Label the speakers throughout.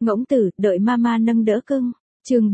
Speaker 1: Ngỗng tử, đợi mama nâng đỡ cưng. Chương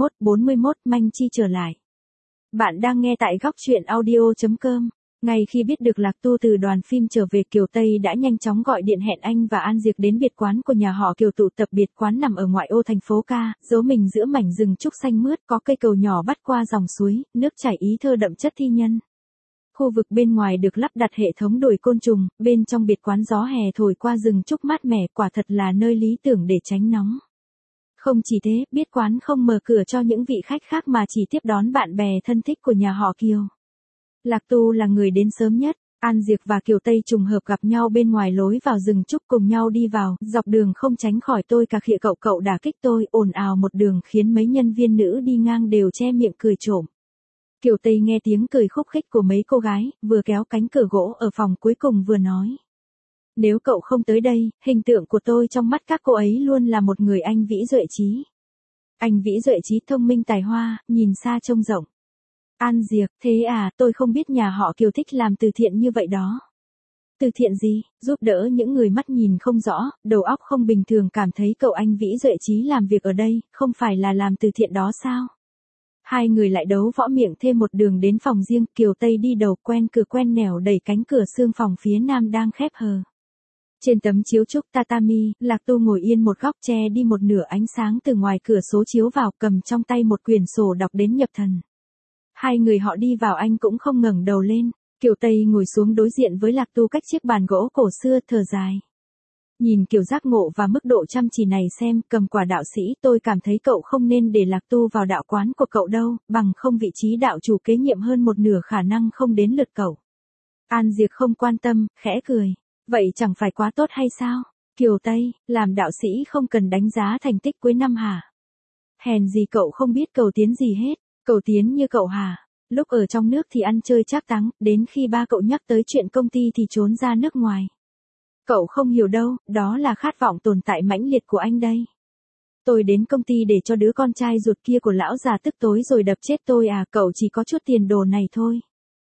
Speaker 1: 41, manh chi trở lại. Bạn đang nghe tại góc truyện audio.com. Ngay khi biết được Lạc Tu từ đoàn phim trở về, Kiều Tây đã nhanh chóng gọi điện hẹn anh và An Diệc đến biệt quán của nhà họ Kiều tụ tập. Biệt quán nằm ở ngoại ô thành phố Ca, giấu mình giữa mảnh rừng trúc xanh mướt, có cây cầu nhỏ bắt qua dòng suối, nước chảy ý thơ đậm chất thi nhân. Khu vực bên ngoài được lắp đặt hệ thống đuổi côn trùng, bên trong biệt quán gió hè thổi qua rừng trúc mát mẻ, quả thật là nơi lý tưởng để tránh nóng. Không chỉ thế, biệt quán không mở cửa cho những vị khách khác mà chỉ tiếp đón bạn bè thân thích của nhà họ Kiều. Lạc Tu là người đến sớm nhất, An Diệc và Kiều Tây trùng hợp gặp nhau bên ngoài lối vào rừng trúc, cùng nhau đi vào, dọc đường không tránh khỏi tôi cà khịa cậu đả kích tôi, ồn ào một đường khiến mấy nhân viên nữ đi ngang đều che miệng cười trộm. Kiều Tây nghe tiếng cười khúc khích của mấy cô gái, vừa kéo cánh cửa gỗ ở phòng cuối cùng vừa nói. Nếu cậu không tới đây, hình tượng của tôi trong mắt các cô ấy luôn là một người anh vĩ duệ trí. Anh vĩ duệ trí thông minh tài hoa, nhìn xa trông rộng. An Diệc, thế à, tôi không biết nhà họ Kiều thích làm từ thiện như vậy đó. Từ thiện gì, giúp đỡ những người mắt nhìn không rõ, đầu óc không bình thường. Cảm thấy cậu anh vĩ duệ trí làm việc ở đây, không phải là làm từ thiện đó sao? Hai người lại đấu võ miệng thêm một đường đến phòng riêng. Kiều Tây đi đầu, quen cửa quen nẻo đẩy cánh cửa xương phòng phía nam đang khép hờ. Trên tấm chiếu trúc tatami, Lạc Tu ngồi yên một góc, che đi một nửa ánh sáng từ ngoài cửa sổ chiếu vào, cầm trong tay một quyển sổ đọc đến nhập thần. Hai người họ đi vào, anh cũng không ngẩng đầu lên. Kiều Tây ngồi xuống đối diện với Lạc Tu cách chiếc bàn gỗ cổ xưa, thở dài. Nhìn kiểu giác ngộ và mức độ chăm chỉ này xem, cầm quả đạo sĩ, tôi cảm thấy cậu không nên để Lạc Tu vào đạo quán của cậu đâu, bằng không vị trí đạo chủ kế nhiệm hơn một nửa khả năng không đến lượt cậu. An Diệc không quan tâm, khẽ cười. Vậy chẳng phải quá tốt hay sao? Kiều Tây, làm đạo sĩ không cần đánh giá thành tích cuối năm hả? Hèn gì cậu không biết cầu tiến gì hết, cầu tiến như cậu hả? Lúc ở trong nước thì ăn chơi trác táng, đến khi ba cậu nhắc tới chuyện công ty thì trốn ra nước ngoài. Cậu không hiểu đâu, đó là khát vọng tồn tại mãnh liệt của anh đây. Tôi đến công ty để cho đứa con trai ruột kia của lão già tức tối rồi đập chết tôi à, cậu chỉ có chút tiền đồ này thôi.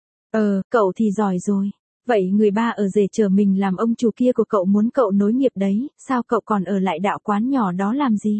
Speaker 1: Cậu thì giỏi rồi. Vậy người ba ở rể chờ mình làm ông chủ kia của cậu muốn cậu nối nghiệp đấy, sao cậu còn ở lại đạo quán nhỏ đó làm gì?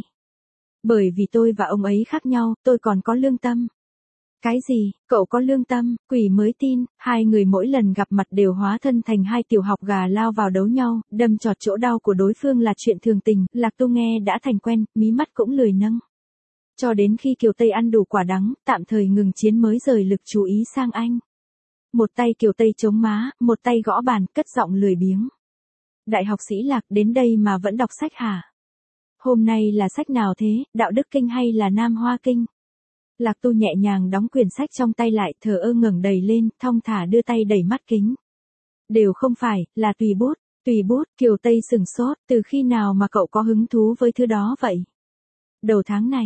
Speaker 1: Bởi vì tôi và ông ấy khác nhau, tôi còn có lương tâm. Cái gì, cậu có lương tâm, quỷ mới tin. Hai người mỗi lần gặp mặt đều hóa thân thành hai tiểu học gà lao vào đấu nhau, đâm chọt chỗ đau của đối phương là chuyện thường tình. Lạc Tu nghe đã thành quen, mí mắt cũng lười nâng. Cho đến khi Kiều Tây ăn đủ quả đắng, tạm thời ngừng chiến mới rời lực chú ý sang anh. Một tay Kiều Tây chống má, một tay gõ bàn, cất giọng lười biếng. Đại học sĩ Lạc, đến đây mà vẫn đọc sách hả? Hôm nay là sách nào thế, Đạo Đức Kinh hay là Nam Hoa Kinh? Lạc Tu nhẹ nhàng đóng quyển sách trong tay lại, thờ ơ ngẩng đầy lên, thong thả đưa tay đẩy mắt kính. Đều không phải, là tùy bút, Kiều Tây sừng sốt, từ khi nào mà cậu có hứng thú với thứ đó vậy? Đầu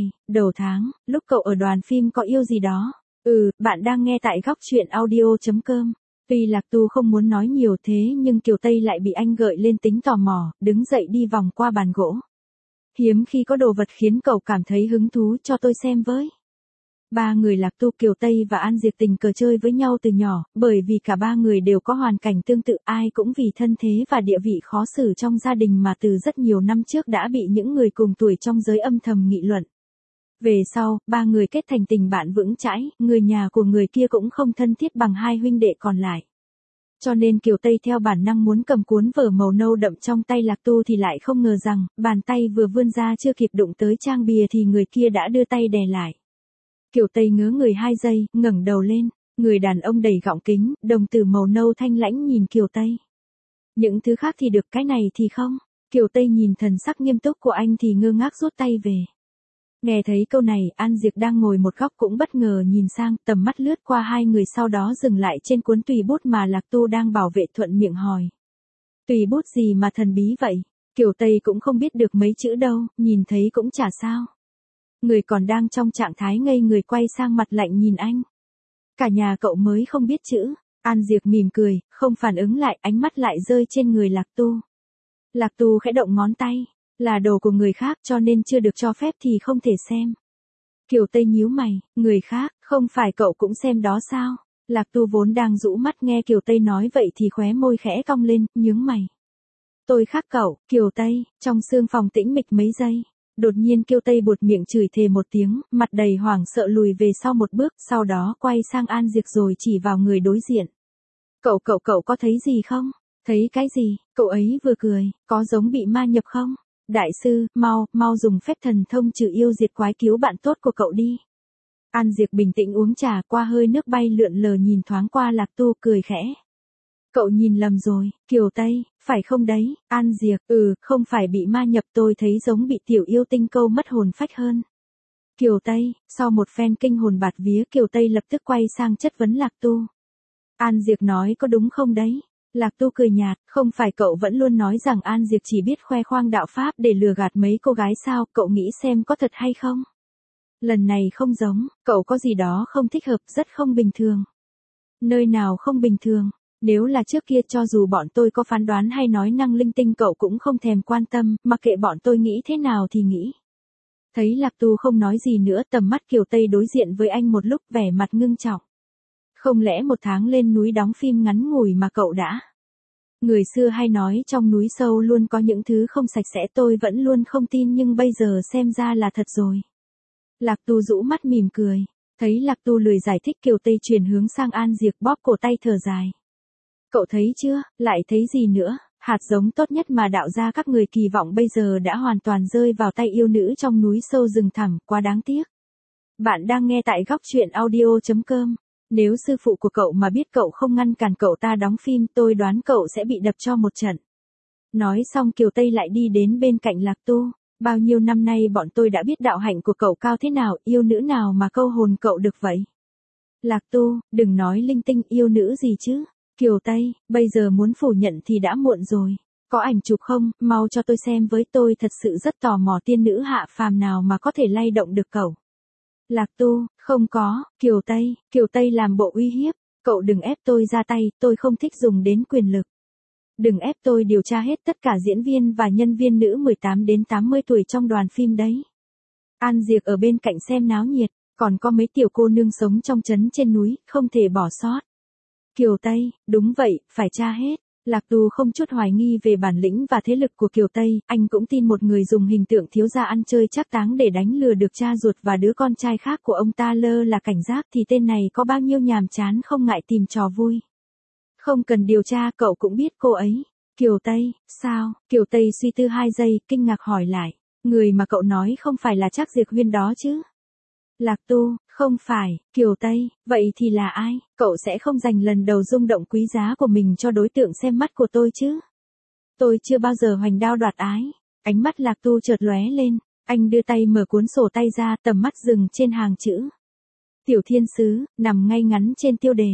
Speaker 1: tháng, lúc cậu ở đoàn phim có yêu gì đó. Bạn đang nghe tại góc truyện audio.com. Tuy Lạc Tu không muốn nói nhiều thế nhưng Kiều Tây lại bị anh gợi lên tính tò mò, đứng dậy đi vòng qua bàn gỗ. Hiếm khi có đồ vật khiến cậu cảm thấy hứng thú, cho tôi xem với. Ba người Lạc Tu, Kiều Tây và An Diệc tình cờ chơi với nhau từ nhỏ, bởi vì cả ba người đều có hoàn cảnh tương tự, ai cũng vì thân thế và địa vị khó xử trong gia đình mà từ rất nhiều năm trước đã bị những người cùng tuổi trong giới âm thầm nghị luận. Về sau, ba người kết thành tình bạn vững chãi, người nhà của người kia cũng không thân thiết bằng hai huynh đệ còn lại. Cho nên Kiều Tây theo bản năng muốn cầm cuốn vở màu nâu đậm trong tay Lạc Tu thì lại không ngờ rằng, bàn tay vừa vươn ra chưa kịp đụng tới trang bìa thì người kia đã đưa tay đè lại. Kiều Tây ngớ người 2 giây, ngẩng đầu lên, người đàn ông đầy gọng kính, đồng tử màu nâu thanh lãnh nhìn Kiều Tây. Những thứ khác thì được, cái này thì không. Kiều Tây nhìn thần sắc nghiêm túc của anh thì ngơ ngác rút tay về. Nghe thấy câu này, An Diệc đang ngồi một góc cũng bất ngờ nhìn sang, tầm mắt lướt qua hai người sau đó dừng lại trên cuốn tùy bút mà Lạc Tu đang bảo vệ, thuận miệng hỏi. Tùy bút gì mà thần bí vậy? Kiều Tây cũng không biết được mấy chữ đâu, nhìn thấy cũng chả sao. Người còn đang trong trạng thái ngây người quay sang mặt lạnh nhìn anh. Cả nhà cậu mới không biết chữ. An Diệc mỉm cười, không phản ứng lại, ánh mắt lại rơi trên người Lạc Tu. Lạc Tu khẽ động ngón tay. Là đồ của người khác cho nên chưa được cho phép thì không thể xem. Kiều Tây nhíu mày, người khác, không phải cậu cũng xem đó sao? Lạc Tu vốn đang rũ mắt nghe Kiều Tây nói vậy thì khóe môi khẽ cong lên, nhướng mày. Tôi khác cậu, Kiều Tây, trong sương phòng tĩnh mịch mấy giây. Đột nhiên Kiều Tây buột miệng chửi thề một tiếng, mặt đầy hoảng sợ lùi về sau một bước, sau đó quay sang An Diệp rồi chỉ vào người đối diện. Cậu có thấy gì không? Thấy cái gì? Cậu ấy vừa cười, có giống bị ma nhập không? Đại sư, mau dùng phép thần thông trừ yêu diệt quái cứu bạn tốt của cậu đi. An Diệp bình tĩnh uống trà, qua hơi nước bay lượn lờ nhìn thoáng qua Lạc Tu cười khẽ. Cậu nhìn lầm rồi, Kiều Tây, phải không đấy? An Diệp, không phải bị ma nhập, tôi thấy giống bị tiểu yêu tinh câu mất hồn phách hơn. Kiều Tây, sau một phen kinh hồn bạt vía, Kiều Tây lập tức quay sang chất vấn Lạc Tu. An Diệp nói có đúng không đấy? Lạc Tu cười nhạt, không phải cậu vẫn luôn nói rằng An Diệp chỉ biết khoe khoang đạo pháp để lừa gạt mấy cô gái sao, cậu nghĩ xem có thật hay không? Lần này không giống, cậu có gì đó không thích hợp, rất không bình thường. Nơi nào không bình thường? Nếu là trước kia cho dù bọn tôi có phán đoán hay nói năng linh tinh cậu cũng không thèm quan tâm, mặc kệ bọn tôi nghĩ thế nào thì nghĩ. Thấy Lạc Tu không nói gì nữa, tầm mắt Kiều Tây đối diện với anh một lúc, vẻ mặt ngưng trọng. Không lẽ 1 tháng lên núi đóng phim ngắn ngủi mà cậu đã? Người xưa hay nói trong núi sâu luôn có những thứ không sạch sẽ, tôi vẫn luôn không tin nhưng bây giờ xem ra là thật rồi. Lạc Tu rũ mắt mỉm cười. Thấy Lạc Tu lười giải thích, Kiều Tây chuyển hướng sang An Diệp, bóp cổ tay thở dài. Cậu thấy chưa, lại thấy gì nữa, hạt giống tốt nhất mà đạo gia các người kỳ vọng bây giờ đã hoàn toàn rơi vào tay yêu nữ trong núi sâu rừng thẳm, quá đáng tiếc. Bạn đang nghe tại góc truyện audio.com. Nếu sư phụ của cậu mà biết cậu không ngăn cản cậu ta đóng phim, tôi đoán cậu sẽ bị đập cho một trận. Nói xong Kiều Tây lại đi đến bên cạnh Lạc Tu. Bao nhiêu năm nay bọn tôi đã biết đạo hạnh của cậu cao thế nào, yêu nữ nào mà câu hồn cậu được vậy? Lạc Tu, đừng nói linh tinh, yêu nữ gì chứ? Kiều Tây, bây giờ muốn phủ nhận thì đã muộn rồi. Có ảnh chụp không, mau cho tôi xem với, tôi thật sự rất tò mò tiên nữ hạ phàm nào mà có thể lay động được cậu. Lạc Tu, không có. Kiều Tây làm bộ uy hiếp, cậu đừng ép tôi ra tay, tôi không thích dùng đến quyền lực. Đừng ép tôi điều tra hết tất cả diễn viên và nhân viên nữ 18 đến 80 tuổi trong đoàn phim đấy. An Diệp ở bên cạnh xem náo nhiệt, còn có mấy tiểu cô nương sống trong trấn trên núi, không thể bỏ sót. Kiều Tây, đúng vậy, phải tra hết. Lạc Tu không chút hoài nghi về bản lĩnh và thế lực của Kiều Tây, anh cũng tin một người dùng hình tượng thiếu gia ăn chơi trác táng để đánh lừa được cha ruột và đứa con trai khác của ông ta lơ là cảnh giác thì tên này có bao nhiêu nhàm chán không ngại tìm trò vui. Không cần điều tra, cậu cũng biết cô ấy. Kiều Tây, sao? Kiều Tây suy tư 2 giây, kinh ngạc hỏi lại. Người mà cậu nói không phải là Trác Diệp Huyên đó chứ? Lạc Tu, không phải. Kiều Tây, vậy thì là ai? Cậu sẽ không dành lần đầu rung động quý giá của mình cho đối tượng xem mắt của tôi chứ? Tôi chưa bao giờ hoành đao đoạt ái. Ánh mắt Lạc Tu chợt lóe lên, anh đưa tay mở cuốn sổ tay ra, tầm mắt dừng trên hàng chữ. Tiểu thiên sứ, nằm ngay ngắn trên tiêu đề.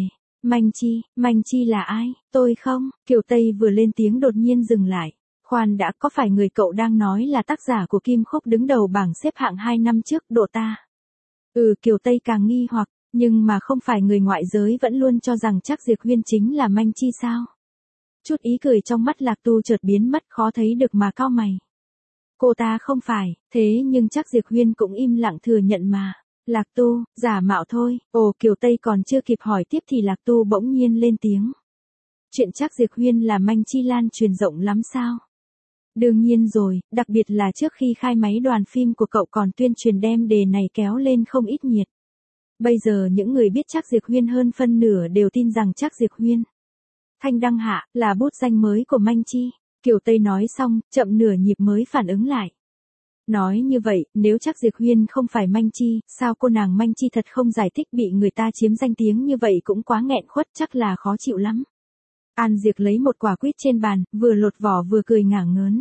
Speaker 1: Manh Chi là ai? Tôi không? Kiều Tây vừa lên tiếng đột nhiên dừng lại. Khoan đã, có phải người cậu đang nói là tác giả của Kim Khúc đứng đầu bảng xếp hạng 2 năm trước, độ ta? Kiều Tây càng nghi hoặc, nhưng mà không phải người ngoại giới vẫn luôn cho rằng Trác Diệp Huyên chính là Manh Chi sao? Chút ý cười trong mắt Lạc Tu chợt biến mất, khó thấy được mà cau mày. Cô ta không phải, thế nhưng Trác Diệp Huyên cũng im lặng thừa nhận mà. Lạc Tu, giả mạo thôi. Kiều Tây còn chưa kịp hỏi tiếp thì Lạc Tu bỗng nhiên lên tiếng. Chuyện Trác Diệp Huyên là Manh Chi lan truyền rộng lắm sao? Đương nhiên rồi, đặc biệt là trước khi khai máy đoàn phim của cậu còn tuyên truyền đem đề này kéo lên không ít nhiệt. Bây giờ những người biết Trác Diệp Huyên hơn phân nửa đều tin rằng Trác Diệp Huyên Thanh Đăng Hạ là bút danh mới của Manh Chi. Kiều Tây nói xong, chậm nửa nhịp mới phản ứng lại. Nói như vậy, nếu Trác Diệp Huyên không phải Manh Chi, sao cô nàng Manh Chi thật không giải thích, bị người ta chiếm danh tiếng như vậy cũng quá nghẹn khuất, chắc là khó chịu lắm. An Diệp lấy một quả quýt trên bàn, vừa lột vỏ vừa cười ngả ngớn.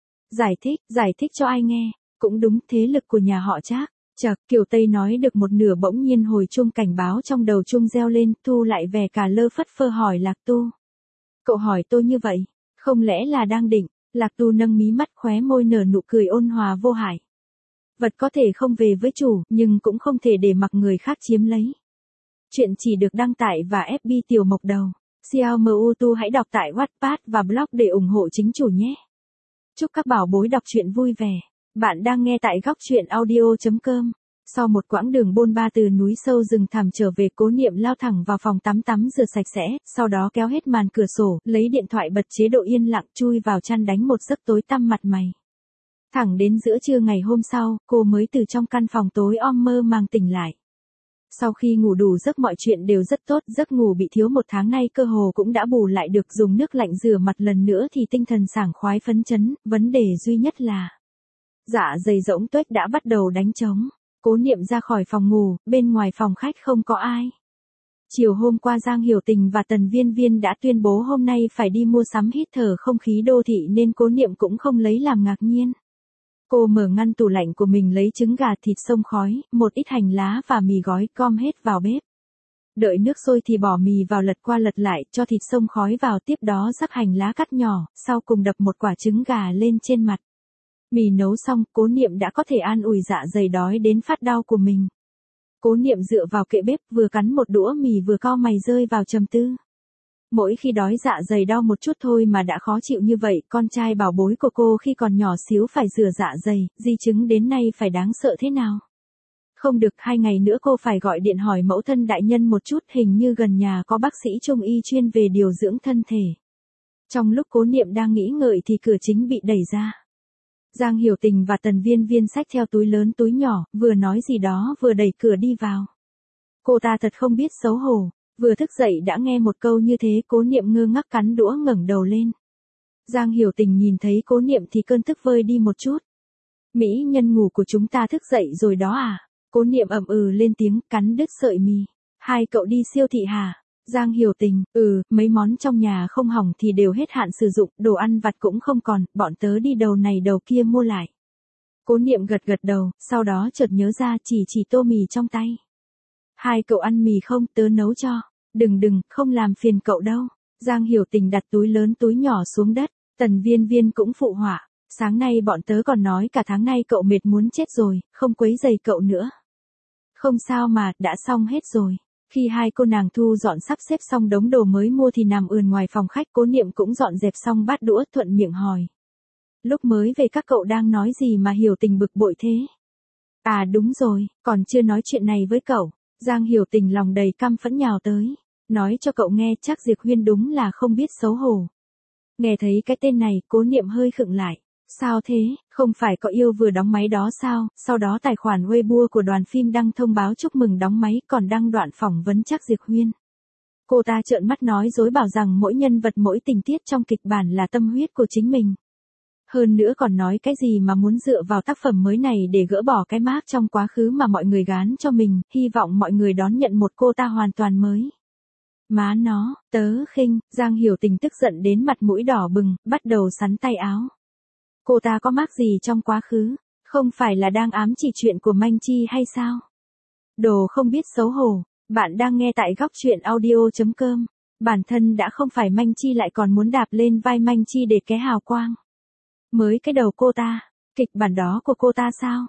Speaker 1: Giải thích cho ai nghe? Cũng đúng, thế lực của nhà họ Trác. Chậc, Kiều Tây nói được một nửa bỗng nhiên hồi chuông cảnh báo trong đầu chuông reo lên, thu lại vẻ cả lơ phất phơ hỏi Lạc Tu. Cậu hỏi tôi như vậy, không lẽ là đang định? Lạc Tu nâng mí mắt, khóe môi nở nụ cười ôn hòa vô hại. Vật có thể không về với chủ, nhưng cũng không thể để mặc người khác chiếm lấy. Chuyện chỉ được đăng tải và FB Tiểu Mộc Đầu. Xiao Tu hãy đọc tại Wattpad và blog để ủng hộ chính chủ nhé. Chúc các bảo bối đọc truyện vui vẻ. Bạn đang nghe tại góc truyện audio.com. Sau một quãng đường bôn ba từ núi sâu rừng thẳm trở về, Cố Niệm lao thẳng vào phòng tắm rửa sạch sẽ, sau đó kéo hết màn cửa sổ, lấy điện thoại bật chế độ yên lặng, chui vào chăn đánh một giấc tối tăm mặt mày. Thẳng đến giữa trưa ngày hôm sau, cô mới từ trong căn phòng tối om mơ màng tỉnh lại. Sau khi ngủ đủ giấc mọi chuyện đều rất tốt, giấc ngủ bị thiếu một tháng nay cơ hồ cũng đã bù lại được, dùng nước lạnh rửa mặt lần nữa thì tinh thần sảng khoái phấn chấn, vấn đề duy nhất là dạ dày rỗng tuếch đã bắt đầu đánh trống. Cố Niệm ra khỏi phòng ngủ, bên ngoài phòng khách không có ai. Chiều hôm qua Giang Hiểu Tình và Tần Viên Viên đã tuyên bố hôm nay phải đi mua sắm hít thở không khí đô thị nên Cố Niệm cũng không lấy làm ngạc nhiên. Cô mở ngăn tủ lạnh của mình lấy trứng gà, thịt xông khói, một ít hành lá và mì gói, gom hết vào bếp. Đợi nước sôi thì bỏ mì vào lật qua lật lại, cho thịt xông khói vào, tiếp đó rắc hành lá cắt nhỏ, sau cùng đập một quả trứng gà lên trên mặt. Mì nấu xong, Cố Niệm đã có thể an ủi dạ dày đói đến phát đau của mình. Cố Niệm dựa vào kệ bếp, vừa cắn một đũa mì vừa cau mày rơi vào trầm tư. Mỗi khi đói dạ dày đau một chút thôi mà đã khó chịu như vậy, con trai bảo bối của cô khi còn nhỏ xíu phải rửa dạ dày, di chứng đến nay phải đáng sợ thế nào. Không được, 2 ngày nữa cô phải gọi điện hỏi mẫu thân đại nhân một chút, hình như gần nhà có bác sĩ trung y chuyên về điều dưỡng thân thể. Trong lúc Cố Niệm đang nghĩ ngợi thì cửa chính bị đẩy ra. Giang Hiểu Tình và Tần Viên Viên xách theo túi lớn túi nhỏ, vừa nói gì đó vừa đẩy cửa đi vào. Cô ta thật không biết xấu hổ, vừa thức dậy đã nghe một câu như thế. Cố Niệm ngơ ngác cắn đũa ngẩng đầu lên. Giang Hiểu Tình nhìn thấy Cố Niệm thì cơn tức vơi đi một chút. Mỹ nhân ngủ của chúng ta thức dậy rồi đó à? Cố Niệm ậm ừ lên tiếng, cắn đứt sợi mì. Hai cậu đi siêu thị hả? Giang Hiểu Tình, mấy món trong nhà không hỏng thì đều hết hạn sử dụng, đồ ăn vặt cũng không còn, bọn tớ đi đầu này đầu kia mua lại. Cố Niệm gật gật đầu, sau đó chợt nhớ ra chỉ tô mì trong tay. Hai cậu ăn mì không, tớ nấu cho. Đừng, không làm phiền cậu đâu. Giang Hiểu Tình đặt túi lớn túi nhỏ xuống đất, Tần Viên Viên cũng phụ họa. Sáng nay bọn tớ còn nói cả tháng nay cậu mệt muốn chết rồi, không quấy rầy cậu nữa. Không sao mà, đã xong hết rồi. Khi hai cô nàng thu dọn sắp xếp xong đống đồ mới mua thì nằm ườn ngoài phòng khách. Cố Niệm cũng dọn dẹp xong bát đũa, thuận miệng hỏi. Lúc mới về các cậu đang nói gì mà Hiểu Tình bực bội thế? À đúng rồi, còn chưa nói chuyện này với cậu. Giang Hiểu Tình lòng đầy căm phẫn nhào tới. Nói cho cậu nghe, chắc Diệp Huyên đúng là không biết xấu hổ. Nghe thấy cái tên này, Cố Niệm hơi khựng lại. Sao thế, không phải cậu yêu vừa đóng máy đó sao? Sau đó tài khoản Weibo của đoàn phim đăng thông báo chúc mừng đóng máy, còn đăng đoạn phỏng vấn Trác Diệp Huyên. Cô ta trợn mắt nói dối bảo rằng mỗi nhân vật mỗi tình tiết trong kịch bản là tâm huyết của chính mình. Hơn nữa còn nói cái gì mà muốn dựa vào tác phẩm mới này để gỡ bỏ cái mác trong quá khứ mà mọi người gán cho mình, hy vọng mọi người đón nhận một cô ta hoàn toàn mới. Má nó, tớ khinh. Giang Hiểu Tình tức giận đến mặt mũi đỏ bừng, bắt đầu sắn tay áo. Cô ta có mác gì trong quá khứ? Không phải là đang ám chỉ chuyện của Manh Chi hay sao? Đồ không biết xấu hổ. Bạn đang nghe tại góc truyện audio.com. Bản thân đã không phải Manh Chi lại còn muốn đạp lên vai Manh Chi để ké hào quang. Mới cái đầu cô ta, kịch bản đó của cô ta sao?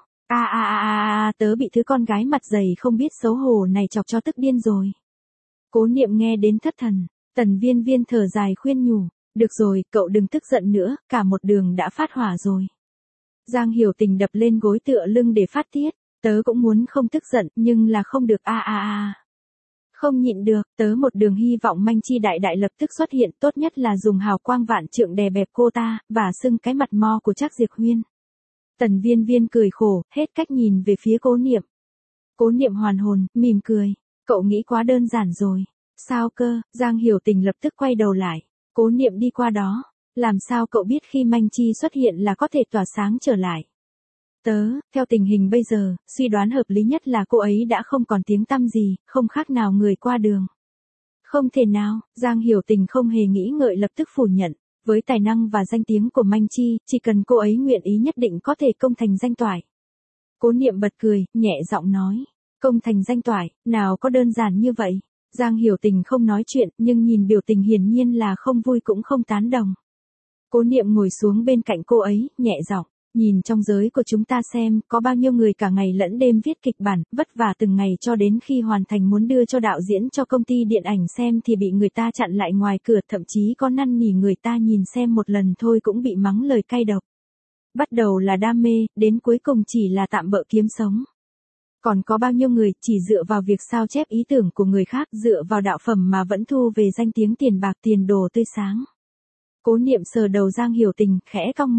Speaker 1: Tớ bị thứ con gái mặt dày không biết xấu hổ này chọc cho tức điên rồi. Cố Niệm nghe đến thất thần, Tần Viên Viên thở dài khuyên nhủ. Được rồi, cậu đừng tức giận nữa, cả một đường đã phát hỏa rồi. Giang Hiểu Tình đập lên gối tựa lưng để phát tiết. Tớ cũng muốn không tức giận, nhưng là không được Không nhịn được, tớ một đường hy vọng Manh Chi đại lập tức xuất hiện, tốt nhất là dùng hào quang vạn trượng đè bẹp cô ta, và xưng cái mặt mo của Trác Diệp Huyên. Tần Viên Viên cười khổ, hết cách nhìn về phía Cố Niệm. Cố Niệm hoàn hồn, mỉm cười. Cậu nghĩ quá đơn giản rồi. Sao cơ? Giang Hiểu Tình lập tức quay đầu lại. Cố Niệm đi qua đó. Làm sao cậu biết khi Manh Chi xuất hiện là có thể tỏa sáng trở lại? Theo tình hình bây giờ, suy đoán hợp lý nhất là cô ấy đã không còn tiếng tăm gì, không khác nào người qua đường. Không thể nào, Giang Hiểu Tình không hề nghĩ ngợi lập tức phủ nhận. Với tài năng và danh tiếng của Manh Chi, chỉ cần cô ấy nguyện ý nhất định có thể công thành danh toại. Cố Niệm bật cười, nhẹ giọng nói. Công thành danh toại, nào có đơn giản như vậy. Giang Hiểu Tình không nói chuyện, nhưng nhìn biểu tình hiển nhiên là không vui cũng không tán đồng. Cố Niệm ngồi xuống bên cạnh cô ấy, nhẹ giọng. Nhìn trong giới của chúng ta xem, có bao nhiêu người cả ngày lẫn đêm viết kịch bản, vất vả từng ngày cho đến khi hoàn thành muốn đưa cho đạo diễn cho công ty điện ảnh xem thì bị người ta chặn lại ngoài cửa, thậm chí có năn nỉ người ta nhìn xem một lần thôi cũng bị mắng lời cay độc. Bắt đầu là đam mê, đến cuối cùng chỉ là tạm bợ kiếm sống. Còn có bao nhiêu người chỉ dựa vào việc sao chép ý tưởng của người khác, dựa vào đạo phẩm mà vẫn thu về danh tiếng tiền bạc tiền đồ tươi sáng. Cố Niệm sờ đầu Giang Hiểu Tình, khẽ cong môi.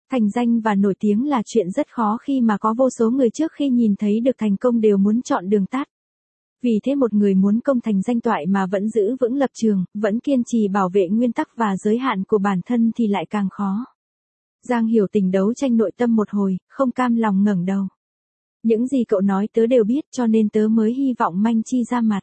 Speaker 1: Thành danh và nổi tiếng là chuyện rất khó khi mà có vô số người trước khi nhìn thấy được thành công đều muốn chọn đường tắt. Vì thế một người muốn công thành danh toại mà vẫn giữ vững lập trường, vẫn kiên trì bảo vệ nguyên tắc và giới hạn của bản thân thì lại càng khó. Giang Hiểu Tình đấu tranh nội tâm một hồi, không cam lòng ngẩng đầu. Những gì cậu nói tớ đều biết cho nên tớ mới hy vọng Manh Chi ra mặt.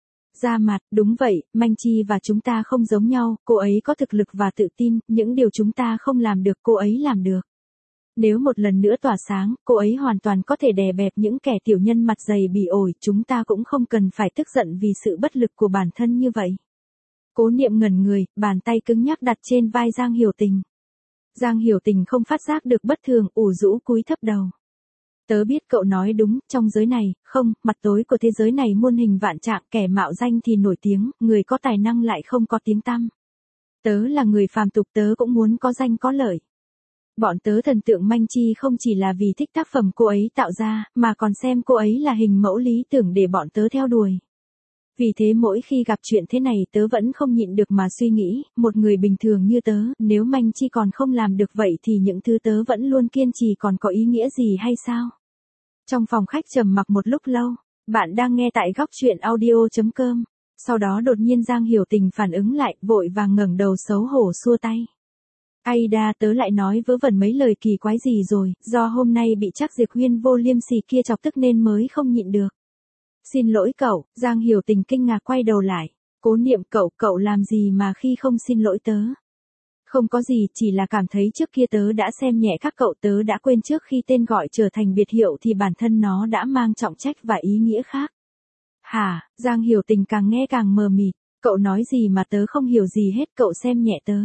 Speaker 1: Ra mặt, đúng vậy, Manh Chi và chúng ta không giống nhau, cô ấy có thực lực và tự tin, những điều chúng ta không làm được cô ấy làm được. Nếu một lần nữa tỏa sáng, cô ấy hoàn toàn có thể đè bẹp những kẻ tiểu nhân mặt dày bỉ ổi, chúng ta cũng không cần phải tức giận vì sự bất lực của bản thân như vậy. Cố Niệm ngẩn người, bàn tay cứng nhắc đặt trên vai Giang Hiểu Tình. Giang Hiểu Tình không phát giác được bất thường, ủ rũ cúi thấp đầu. Tớ biết cậu nói đúng, trong giới này, không, mặt tối của thế giới này muôn hình vạn trạng, kẻ mạo danh thì nổi tiếng, người có tài năng lại không có tiếng tăm. Tớ là người phàm tục, tớ cũng muốn có danh có lợi. Bọn tớ thần tượng Manh Chi không chỉ là vì thích tác phẩm cô ấy tạo ra, mà còn xem cô ấy là hình mẫu lý tưởng để bọn tớ theo đuổi. Vì thế mỗi khi gặp chuyện thế này tớ vẫn không nhịn được mà suy nghĩ, một người bình thường như tớ, nếu Manh Chi còn không làm được vậy thì những thứ tớ vẫn luôn kiên trì còn có ý nghĩa gì hay sao? Trong phòng khách trầm mặc một lúc lâu, bạn đang nghe tại góc truyện audio.com. Sau đó đột nhiên Giang Hiểu Tình phản ứng lại, vội vàng ngẩng đầu xấu hổ xua tay. Aida, tớ lại nói vớ vẩn mấy lời kỳ quái gì rồi, do hôm nay bị Trác Diệp Huyên vô liêm sỉ kia chọc tức nên mới không nhịn được. Xin lỗi cậu, Giang Hiểu Tình kinh ngạc quay đầu lại. Cố Niệm, cậu làm gì mà khi không xin lỗi tớ? Không có gì, chỉ là cảm thấy trước kia tớ đã xem nhẹ các cậu, tớ đã quên trước khi tên gọi trở thành biệt hiệu thì bản thân nó đã mang trọng trách và ý nghĩa khác. Hả? Giang Hiểu Tình càng nghe càng mờ mịt, cậu nói gì mà tớ không hiểu gì hết, cậu xem nhẹ tớ.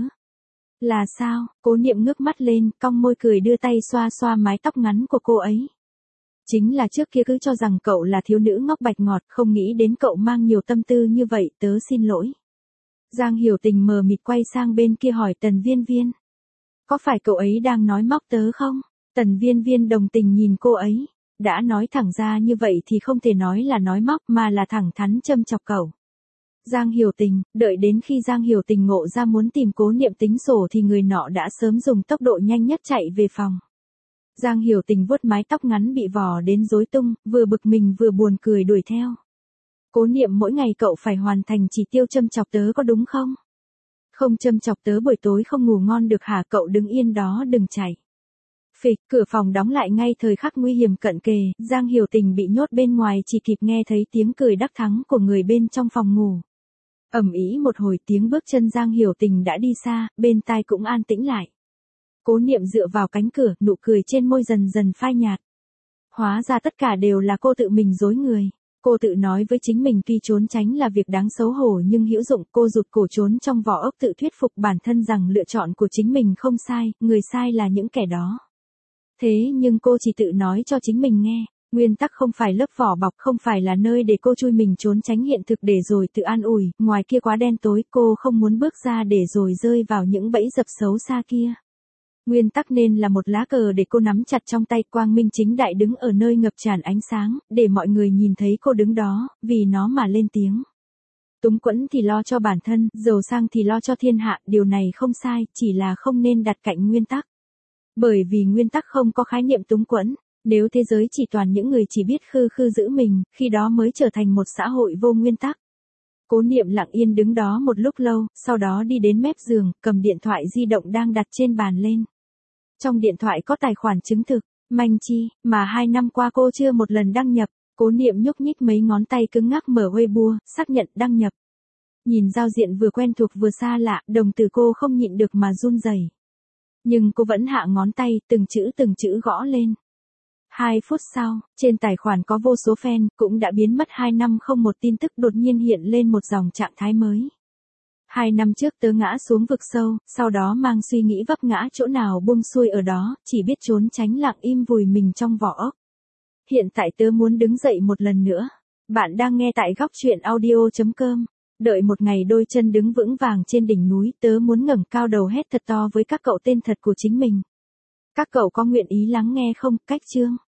Speaker 1: Là sao? Cố Niệm ngước mắt lên, cong môi cười đưa tay xoa xoa mái tóc ngắn của cô ấy. Chính là trước kia cứ cho rằng cậu là thiếu nữ ngốc bạch ngọt, không nghĩ đến cậu mang nhiều tâm tư như vậy, tớ xin lỗi. Giang Hiểu Tình mờ mịt quay sang bên kia hỏi Tần Viên Viên. Có phải cậu ấy đang nói móc tớ không? Tần Viên Viên đồng tình nhìn cô ấy. Đã nói thẳng ra như vậy thì không thể nói là nói móc mà là thẳng thắn châm chọc cậu. Giang Hiểu Tình, đợi đến khi Giang Hiểu Tình ngộ ra muốn tìm Cố Niệm tính sổ thì người nọ đã sớm dùng tốc độ nhanh nhất chạy về phòng. Giang Hiểu Tình vuốt mái tóc ngắn bị vò đến rối tung, vừa bực mình vừa buồn cười đuổi theo. Cố Niệm, mỗi ngày cậu phải hoàn thành chỉ tiêu châm chọc tớ có đúng không? Không châm chọc tớ buổi tối không ngủ ngon được hả? Cậu đứng yên đó đừng chạy. Phịch, cửa phòng đóng lại ngay thời khắc nguy hiểm cận kề, Giang Hiểu Tình bị nhốt bên ngoài chỉ kịp nghe thấy tiếng cười đắc thắng của người bên trong phòng ngủ. Ầm ĩ một hồi tiếng bước chân Giang Hiểu Tình đã đi xa, bên tai cũng an tĩnh lại. Cố Niệm dựa vào cánh cửa, nụ cười trên môi dần dần phai nhạt. Hóa ra tất cả đều là cô tự mình dối người. Cô tự nói với chính mình tuy trốn tránh là việc đáng xấu hổ nhưng hữu dụng, cô rụt cổ trốn trong vỏ ốc tự thuyết phục bản thân rằng lựa chọn của chính mình không sai, người sai là những kẻ đó. Thế nhưng cô chỉ tự nói cho chính mình nghe, nguyên tắc không phải lớp vỏ bọc, không phải là nơi để cô chui mình trốn tránh hiện thực để rồi tự an ủi, ngoài kia quá đen tối, cô không muốn bước ra để rồi rơi vào những bẫy dập xấu xa kia. Nguyên tắc nên là một lá cờ để cô nắm chặt trong tay, quang minh chính đại đứng ở nơi ngập tràn ánh sáng, để mọi người nhìn thấy cô đứng đó, vì nó mà lên tiếng. Túng quẫn thì lo cho bản thân, giàu sang thì lo cho thiên hạ, điều này không sai, chỉ là không nên đặt cạnh nguyên tắc. Bởi vì nguyên tắc không có khái niệm túng quẫn, nếu thế giới chỉ toàn những người chỉ biết khư khư giữ mình, khi đó mới trở thành một xã hội vô nguyên tắc. Cố Niệm lặng yên đứng đó một lúc lâu, sau đó đi đến mép giường, cầm điện thoại di động đang đặt trên bàn lên. Trong điện thoại có tài khoản chứng thực, Manh Chi, mà 2 năm qua cô chưa một lần đăng nhập. Cố Niệm nhúc nhích mấy ngón tay cứng ngắc mở Weibo, xác nhận đăng nhập. Nhìn giao diện vừa quen thuộc vừa xa lạ, đồng tử cô không nhịn được mà run rẩy. Nhưng cô vẫn hạ ngón tay, từng chữ gõ lên. 2 phút sau, trên tài khoản có vô số fan, cũng đã biến mất 2 năm không một tin tức, đột nhiên hiện lên một dòng trạng thái mới. 2 năm trước tớ ngã xuống vực sâu, sau đó mang suy nghĩ vấp ngã chỗ nào buông xuôi ở đó, chỉ biết trốn tránh lặng im vùi mình trong vỏ ốc. Hiện tại tớ muốn đứng dậy một lần nữa. Bạn đang nghe tại góc truyện audio.com. Đợi một ngày đôi chân đứng vững vàng trên đỉnh núi, tớ muốn ngẩng cao đầu hét thật to với các cậu tên thật của chính mình. Các cậu có nguyện ý lắng nghe không? Cách chương